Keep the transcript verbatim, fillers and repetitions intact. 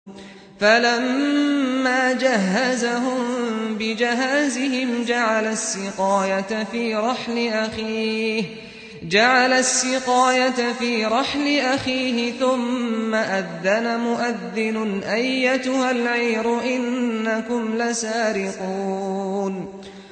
فَلَمَّا جَهَّزَهُم بِجَهَازِهِمْ جَعَلَ السِّقَايَةَ فِي رَحْلِ أَخِيهِ ثُمَّ أَذَّنَ مُؤَذِّنٌ أَيَّتُهَا الْعِيرُ إِنَّكُمْ لَسَارِقُونَ